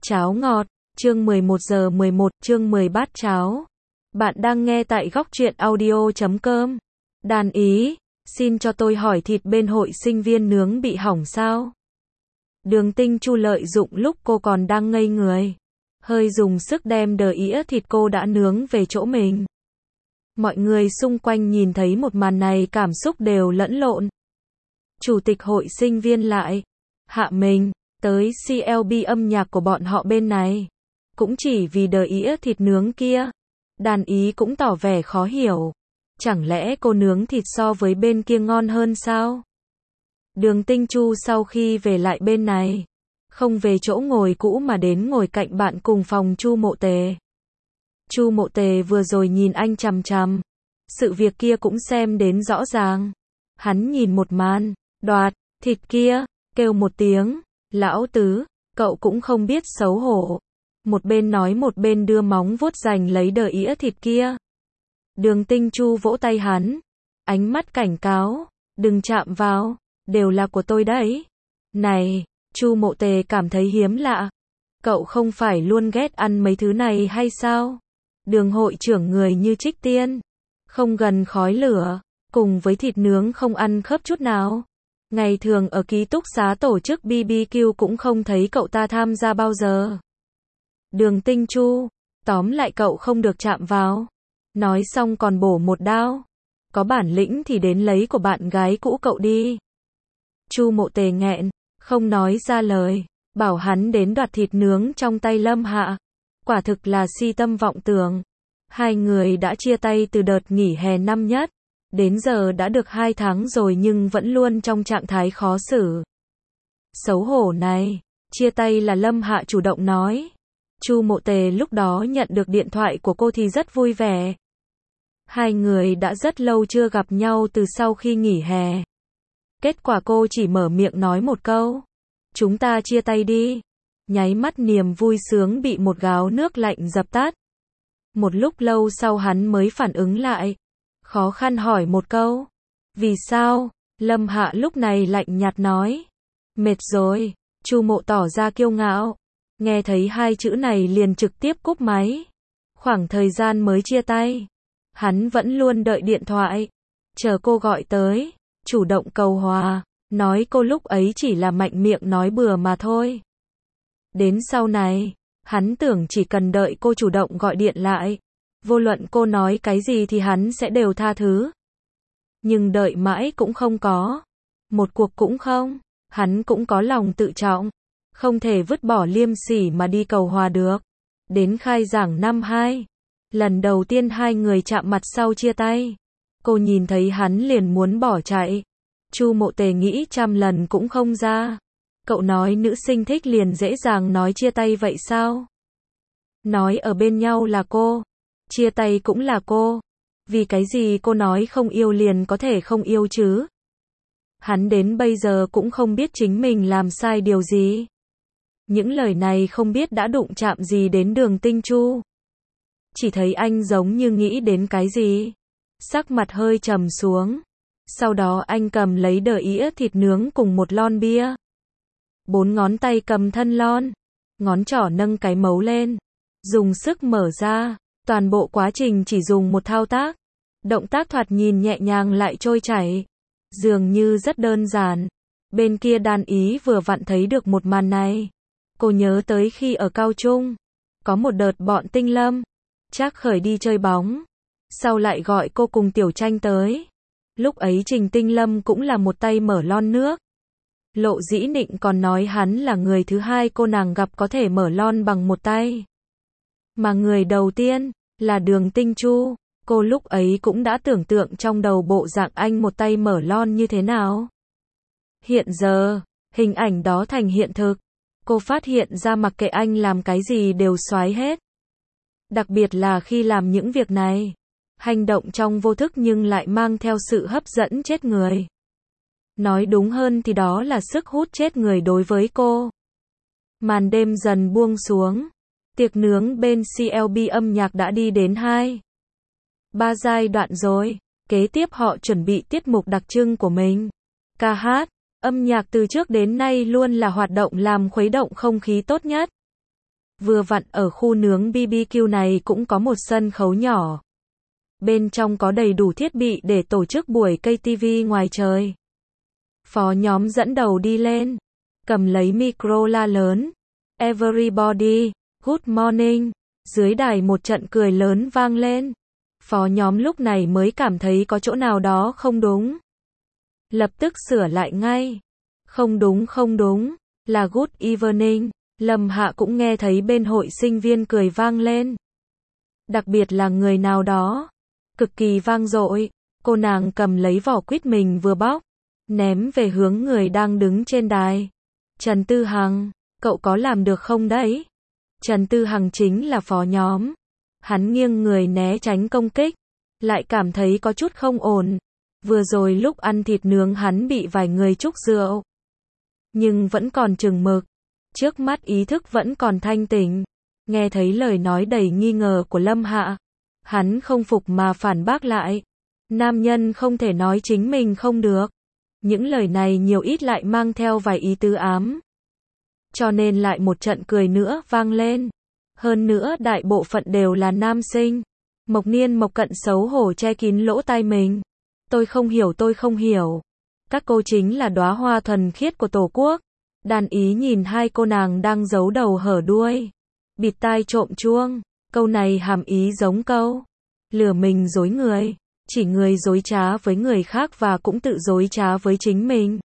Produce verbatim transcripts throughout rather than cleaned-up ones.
Cháo ngọt, chương mười một giờ mười một, chương mười bát cháo. Bạn đang nghe tại góc truyện audio chấm com. Đàn ý, xin cho tôi hỏi thịt bên hội sinh viên nướng bị hỏng sao? Đường Tinh Chu lợi dụng lúc cô còn đang ngây người, hơi dùng sức đem đờ ĩa thịt cô đã nướng về chỗ mình. Mọi người xung quanh nhìn thấy một màn này cảm xúc đều lẫn lộn. Chủ tịch hội sinh viên lại hạ mình tới xê lờ bê âm nhạc của bọn họ bên này, cũng chỉ vì đờ ĩa thịt nướng kia. Đàn ý cũng tỏ vẻ khó hiểu, chẳng lẽ cô nướng thịt so với bên kia ngon hơn sao? Đường Tinh Chu sau khi về lại bên này, không về chỗ ngồi cũ mà đến ngồi cạnh bạn cùng phòng Chu Mộ Tề. Chu Mộ Tề vừa rồi nhìn anh chằm chằm, sự việc kia cũng xem đến rõ ràng. Hắn nhìn một màn, đoạt thịt kia, kêu một tiếng, lão tứ, cậu cũng không biết xấu hổ. Một bên nói một bên đưa móng vuốt giành lấy đờ ĩa thịt kia. Đường Tinh Chu vỗ tay hắn, ánh mắt cảnh cáo, đừng chạm vào, đều là của tôi đấy. Này, Chu Mộ Tề cảm thấy hiếm lạ, cậu không phải luôn ghét ăn mấy thứ này hay sao? Đường hội trưởng người như trích tiên, không gần khói lửa, cùng với thịt nướng không ăn khớp chút nào. Ngày thường ở ký túc xá tổ chức bê bê kiu cũng không thấy cậu ta tham gia bao giờ. Đường Tinh Chu, tóm lại cậu không được chạm vào. Nói xong còn bổ một đao. Có bản lĩnh thì đến lấy của bạn gái cũ cậu đi. Chu Mộ Tề nghẹn, không nói ra lời, bảo hắn đến đoạt thịt nướng trong tay Lâm Hạ. Quả thực là si tâm vọng tưởng. Hai người đã chia tay từ đợt nghỉ hè năm nhất. Đến giờ đã được hai tháng rồi nhưng vẫn luôn trong trạng thái khó xử. Xấu hổ này, chia tay là Lâm Hạ chủ động nói. Chu Mộ Tề lúc đó nhận được điện thoại của cô thì rất vui vẻ. Hai người đã rất lâu chưa gặp nhau từ sau khi nghỉ hè. Kết quả cô chỉ mở miệng nói một câu, chúng ta chia tay đi. Nháy mắt niềm vui sướng bị một gáo nước lạnh dập tắt. Một lúc lâu sau hắn mới phản ứng lại, khó khăn hỏi một câu, vì sao? Lâm Hạ lúc này lạnh nhạt nói, mệt rồi. Chu Mộ tỏ ra kiêu ngạo, nghe thấy hai chữ này liền trực tiếp cúp máy. Khoảng thời gian mới chia tay, hắn vẫn luôn đợi điện thoại, chờ cô gọi tới, chủ động cầu hòa, nói cô lúc ấy chỉ là mạnh miệng nói bừa mà thôi. Đến sau này, hắn tưởng chỉ cần đợi cô chủ động gọi điện lại, vô luận cô nói cái gì thì hắn sẽ đều tha thứ. Nhưng đợi mãi cũng không có, một cuộc cũng không, hắn cũng có lòng tự trọng, không thể vứt bỏ liêm sỉ mà đi cầu hòa được. Đến khai giảng năm hai, lần đầu tiên hai người chạm mặt sau chia tay, cô nhìn thấy hắn liền muốn bỏ chạy. Chu Mộ Tề nghĩ trăm lần cũng không ra. Cậu nói nữ sinh thích liền dễ dàng nói chia tay vậy sao? Nói ở bên nhau là cô, chia tay cũng là cô. Vì cái gì cô nói không yêu liền có thể không yêu chứ? Hắn đến bây giờ cũng không biết chính mình làm sai điều gì. Những lời này không biết đã đụng chạm gì đến Đường Tinh Chu. Chỉ thấy anh giống như nghĩ đến cái gì, sắc mặt hơi trầm xuống. Sau đó anh cầm lấy đờ ĩa thịt nướng cùng một lon bia. Bốn ngón tay cầm thân lon, ngón trỏ nâng cái mấu lên, dùng sức mở ra. Toàn bộ quá trình chỉ dùng một thao tác. Động tác thoạt nhìn nhẹ nhàng lại trôi chảy, dường như rất đơn giản. Bên kia Đàn Ý vừa vặn thấy được một màn này. Cô nhớ tới khi ở cao trung, có một đợt bọn Tinh Lâm, Trác Khởi đi chơi bóng, sau lại gọi cô cùng Tiểu Tranh tới. Lúc ấy Trình Tinh Lâm cũng là một tay mở lon nước. Lộ Dĩ Nịnh còn nói hắn là người thứ hai cô nàng gặp có thể mở lon bằng một tay. Mà người đầu tiên là Đường Tinh Chu. Cô lúc ấy cũng đã tưởng tượng trong đầu bộ dạng anh một tay mở lon như thế nào. Hiện giờ, hình ảnh đó thành hiện thực. Cô phát hiện ra mặc kệ anh làm cái gì đều xoái hết. Đặc biệt là khi làm những việc này, hành động trong vô thức nhưng lại mang theo sự hấp dẫn chết người. Nói đúng hơn thì đó là sức hút chết người đối với cô. Màn đêm dần buông xuống. Tiệc nướng bên xê lờ bê âm nhạc đã đi đến hai, ba giai đoạn rồi. Kế tiếp họ chuẩn bị tiết mục đặc trưng của mình. Ca hát, âm nhạc từ trước đến nay luôn là hoạt động làm khuấy động không khí tốt nhất. Vừa vặn ở khu nướng bê bê kiu này cũng có một sân khấu nhỏ. Bên trong có đầy đủ thiết bị để tổ chức buổi ca tê vê ngoài trời. Phó nhóm dẫn đầu đi lên, cầm lấy micro la lớn. Everybody, good morning. Dưới đài một trận cười lớn vang lên. Phó nhóm lúc này mới cảm thấy có chỗ nào đó không đúng. Lập tức sửa lại ngay. Không đúng không đúng, là good evening. Lâm Hạ cũng nghe thấy bên hội sinh viên cười vang lên. Đặc biệt là người nào đó. Cực kỳ vang dội. Cô nàng cầm lấy vỏ quýt mình vừa bóc. Ném về hướng người đang đứng trên đài. Trần Tư Hằng, cậu có làm được không đấy? Trần Tư Hằng chính là phó nhóm. Hắn nghiêng người né tránh công kích. Lại cảm thấy có chút không ổn. Vừa rồi lúc ăn thịt nướng hắn bị vài người trúc rượu. Nhưng vẫn còn chừng mực. Trước mắt ý thức vẫn còn thanh tỉnh. Nghe thấy lời nói đầy nghi ngờ của Lâm Hạ. Hắn không phục mà phản bác lại. Nam nhân không thể nói chính mình không được. Những lời này nhiều ít lại mang theo vài ý tứ ám. Cho nên lại một trận cười nữa vang lên. Hơn nữa đại bộ phận đều là nam sinh. Mộc Niên Mộc Cận xấu hổ che kín lỗ tai mình. Tôi không hiểu tôi không hiểu. Các cô chính là đóa hoa thuần khiết của Tổ quốc. Đàn Ý nhìn hai cô nàng đang giấu đầu hở đuôi. Bịt tai trộm chuông. Câu này hàm ý giống câu lừa mình dối người. Chỉ người dối trá với người khác và cũng tự dối trá với chính mình.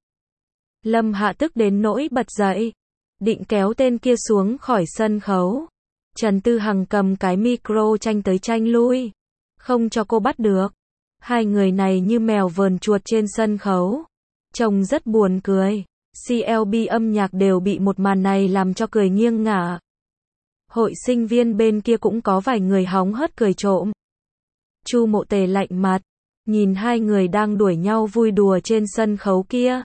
Lâm Hạ tức đến nỗi bật dậy. Định kéo tên kia xuống khỏi sân khấu. Trần Tư Hằng cầm cái micro tranh tới tranh lui. Không cho cô bắt được. Hai người này như mèo vờn chuột trên sân khấu. Trông rất buồn cười. xê lờ bê âm nhạc đều bị một màn này làm cho cười nghiêng ngả. Hội sinh viên bên kia cũng có vài người hóng hớt cười trộm. Chu Mộ Tề lạnh mặt. Nhìn hai người đang đuổi nhau vui đùa trên sân khấu kia.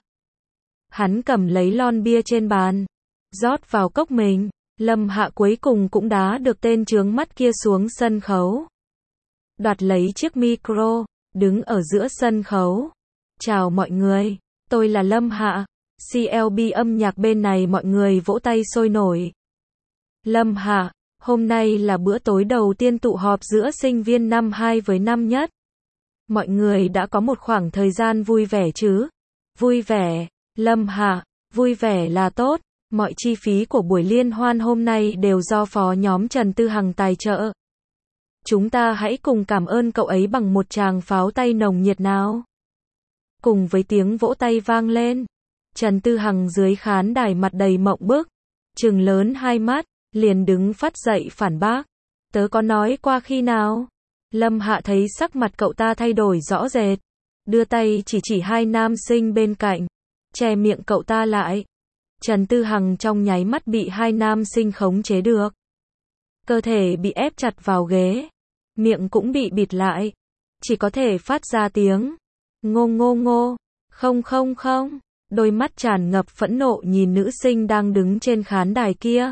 Hắn cầm lấy lon bia trên bàn. Rót vào cốc mình. Lâm Hạ cuối cùng cũng đá được tên chướng mắt kia xuống sân khấu. Đoạt lấy chiếc micro. Đứng ở giữa sân khấu. Chào mọi người. Tôi là Lâm Hạ. xê lờ bê âm nhạc bên này mọi người vỗ tay sôi nổi. Lâm Hạ, hôm nay là bữa tối đầu tiên tụ họp giữa sinh viên năm hai với năm nhất. Mọi người đã có một khoảng thời gian vui vẻ chứ? Vui vẻ, Lâm Hạ, vui vẻ là tốt. Mọi chi phí của buổi liên hoan hôm nay đều do phó nhóm Trần Tư Hằng tài trợ. Chúng ta hãy cùng cảm ơn cậu ấy bằng một tràng pháo tay nồng nhiệt nào. Cùng với tiếng vỗ tay vang lên. Trần Tư Hằng dưới khán đài mặt đầy mộng bức. Trừng lớn hai mắt. Liền đứng phát dậy phản bác. Tớ có nói qua khi nào? Lâm Hạ thấy sắc mặt cậu ta thay đổi rõ rệt. Đưa tay chỉ chỉ hai nam sinh bên cạnh. Che miệng cậu ta lại. Trần Tư Hằng trong nháy mắt bị hai nam sinh khống chế được. Cơ thể bị ép chặt vào ghế. Miệng cũng bị bịt lại. Chỉ có thể phát ra tiếng. Ngô ngô ngô. Không không không. Đôi mắt tràn ngập phẫn nộ nhìn nữ sinh đang đứng trên khán đài kia.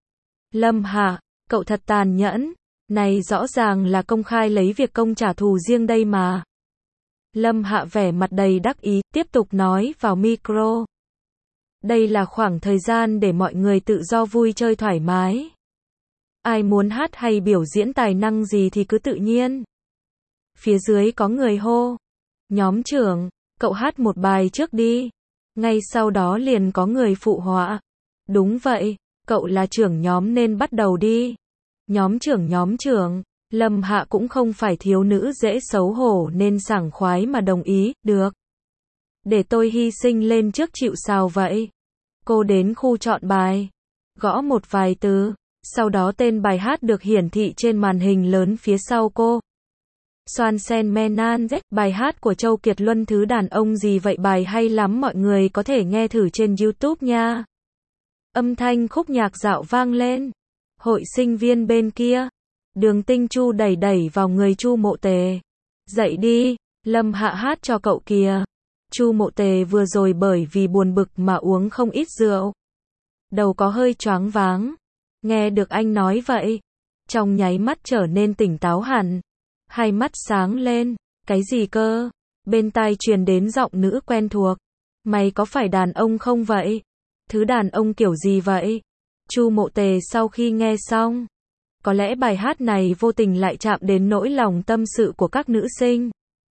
Lâm Hạ, cậu thật tàn nhẫn. Này rõ ràng là công khai lấy việc công trả thù riêng đây mà. Lâm Hạ vẻ mặt đầy đắc ý, tiếp tục nói vào micro. Đây là khoảng thời gian để mọi người tự do vui chơi thoải mái. Ai muốn hát hay biểu diễn tài năng gì thì cứ tự nhiên. Phía dưới có người hô. Nhóm trưởng, cậu hát một bài trước đi. Ngay sau đó liền có người phụ họa. Đúng vậy. Cậu là trưởng nhóm nên bắt đầu đi. Nhóm trưởng nhóm trưởng, Lâm Hạ cũng không phải thiếu nữ dễ xấu hổ nên sảng khoái mà đồng ý, được. Để tôi hy sinh lên trước chịu sao vậy. Cô đến khu chọn bài. Gõ một vài từ. Sau đó tên bài hát được hiển thị trên màn hình lớn phía sau cô. Soan sen menan z, bài hát của Châu Kiệt Luân thứ đàn ông gì vậy bài hay lắm mọi người có thể nghe thử trên YouTube nha. Âm thanh khúc nhạc dạo vang lên. Hội sinh viên bên kia. Đường Tinh Chu đẩy đẩy vào người Chu Mộ Tề. Dậy đi, Lâm Hạ hát cho cậu kìa. Chu Mộ Tề vừa rồi bởi vì buồn bực mà uống không ít rượu. Đầu có hơi choáng váng. Nghe được anh nói vậy. Trong nháy mắt trở nên tỉnh táo hẳn. Hai mắt sáng lên. Cái gì cơ? Bên tai truyền đến giọng nữ quen thuộc. Mày có phải đàn ông không vậy? Thứ đàn ông kiểu gì vậy? Chu Mộ Tề sau khi nghe xong, có lẽ bài hát này vô tình lại chạm đến nỗi lòng tâm sự của các nữ sinh.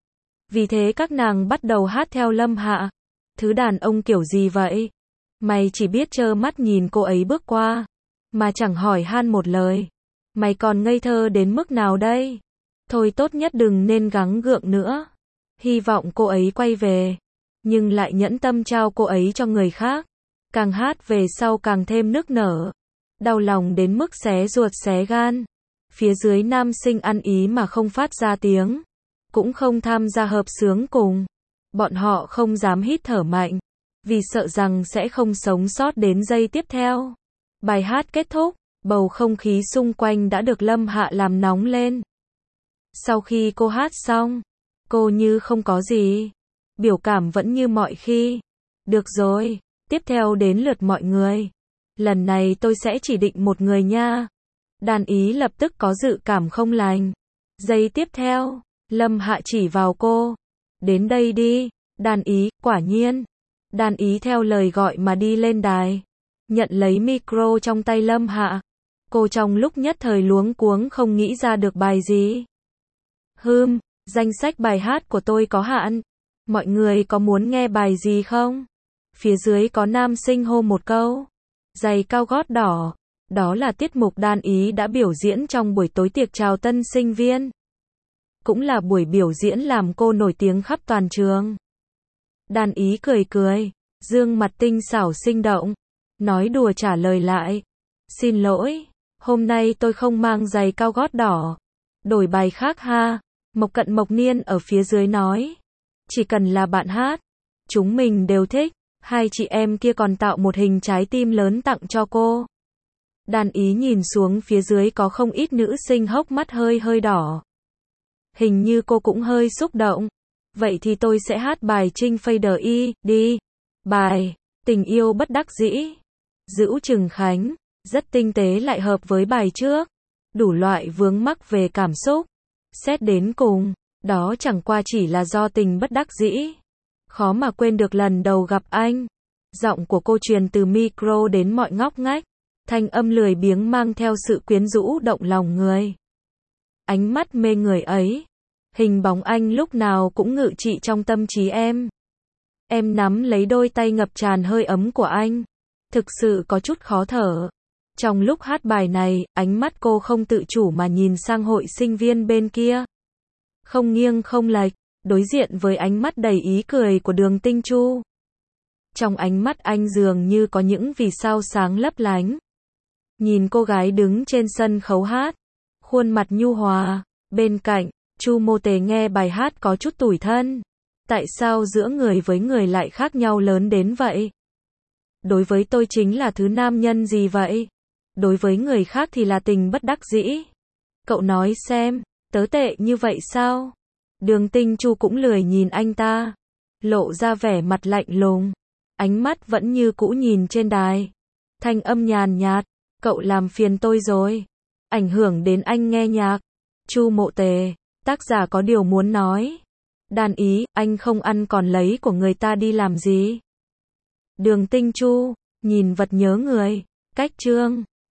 Vì thế các nàng bắt đầu hát theo Lâm Hạ. Thứ đàn ông kiểu gì vậy? Mày chỉ biết trơ mắt nhìn cô ấy bước qua, mà chẳng hỏi han một lời. Mày còn ngây thơ đến mức nào đây? Thôi tốt nhất đừng nên gắng gượng nữa. Hy vọng cô ấy quay về, nhưng lại nhẫn tâm trao cô ấy cho người khác. Càng hát về sau càng thêm nức nở. Đau lòng đến mức xé ruột xé gan. Phía dưới nam sinh ăn ý mà không phát ra tiếng, cũng không tham gia hợp xướng cùng. Bọn họ không dám hít thở mạnh, vì sợ rằng sẽ không sống sót đến giây tiếp theo. Bài hát kết thúc, bầu không khí xung quanh đã được Lâm Hạ làm nóng lên. Sau khi cô hát xong, cô như không có gì. Biểu cảm vẫn như mọi khi. Được rồi, tiếp theo đến lượt mọi người. Lần này tôi sẽ chỉ định một người nha. Đàn ý lập tức có dự cảm không lành. Giây tiếp theo, Lâm Hạ chỉ vào cô. Đến đây đi. Đàn ý, quả nhiên. Đàn ý theo lời gọi mà đi lên đài. Nhận lấy micro trong tay Lâm Hạ. Cô trong lúc nhất thời luống cuống không nghĩ ra được bài gì. Hừm, danh sách bài hát của tôi có hạn. Mọi người có muốn nghe bài gì không? Phía dưới có nam sinh hô một câu. Giày cao gót đỏ. Đó là tiết mục đàn ý đã biểu diễn trong buổi tối tiệc chào tân sinh viên. Cũng là buổi biểu diễn làm cô nổi tiếng khắp toàn trường. Đàn ý cười cười, dương mặt tinh xảo sinh động, nói đùa trả lời lại. Xin lỗi, hôm nay tôi không mang giày cao gót đỏ. Đổi bài khác ha. Mộc Cận Mộc Niên ở phía dưới nói. Chỉ cần là bạn hát, chúng mình đều thích. Hai chị em kia còn tạo một hình trái tim lớn tặng cho cô. Đàn ý nhìn xuống phía dưới có không ít nữ sinh hốc mắt hơi hơi đỏ. Hình như cô cũng hơi xúc động. Vậy thì tôi sẽ hát bài Trinh Fader Y, đi. Bài, tình yêu bất đắc dĩ. Dữu Trừng Khánh, rất tinh tế lại hợp với bài trước. Đủ loại vướng mắc về cảm xúc. Xét đến cùng, đó chẳng qua chỉ là do tình bất đắc dĩ. Khó mà quên được lần đầu gặp anh. Giọng của cô truyền từ micro đến mọi ngóc ngách. Thanh âm lười biếng mang theo sự quyến rũ động lòng người. Ánh mắt mê người ấy. Hình bóng anh lúc nào cũng ngự trị trong tâm trí em. Em nắm lấy đôi tay ngập tràn hơi ấm của anh. Thực sự có chút khó thở. Trong lúc hát bài này, ánh mắt cô không tự chủ mà nhìn sang hội sinh viên bên kia. Không nghiêng không lệch, đối diện với ánh mắt đầy ý cười của Đường Tinh Chu. Trong ánh mắt anh dường như có những vì sao sáng lấp lánh. Nhìn cô gái đứng trên sân khấu hát, khuôn mặt nhu hòa, bên cạnh, Chu Mộ Tề nghe bài hát có chút tủi thân. Tại sao giữa người với người lại khác nhau lớn đến vậy? Đối với tôi chính là thứ nam nhân gì vậy? Đối với người khác thì là tình bất đắc dĩ. Cậu nói xem, tớ tệ như vậy sao? Đường Tinh Chu cũng lười nhìn anh ta, lộ ra vẻ mặt lạnh lùng. Ánh mắt vẫn như cũ nhìn trên đài. Thanh âm nhàn nhạt, cậu làm phiền tôi rồi. Ảnh hưởng đến anh nghe nhạc. Chu Mộ Tề, tác giả có điều muốn nói. Đàn ý, anh không ăn còn lấy của người ta đi làm gì? Đường Tinh Chu, nhìn vật nhớ người. Cách chương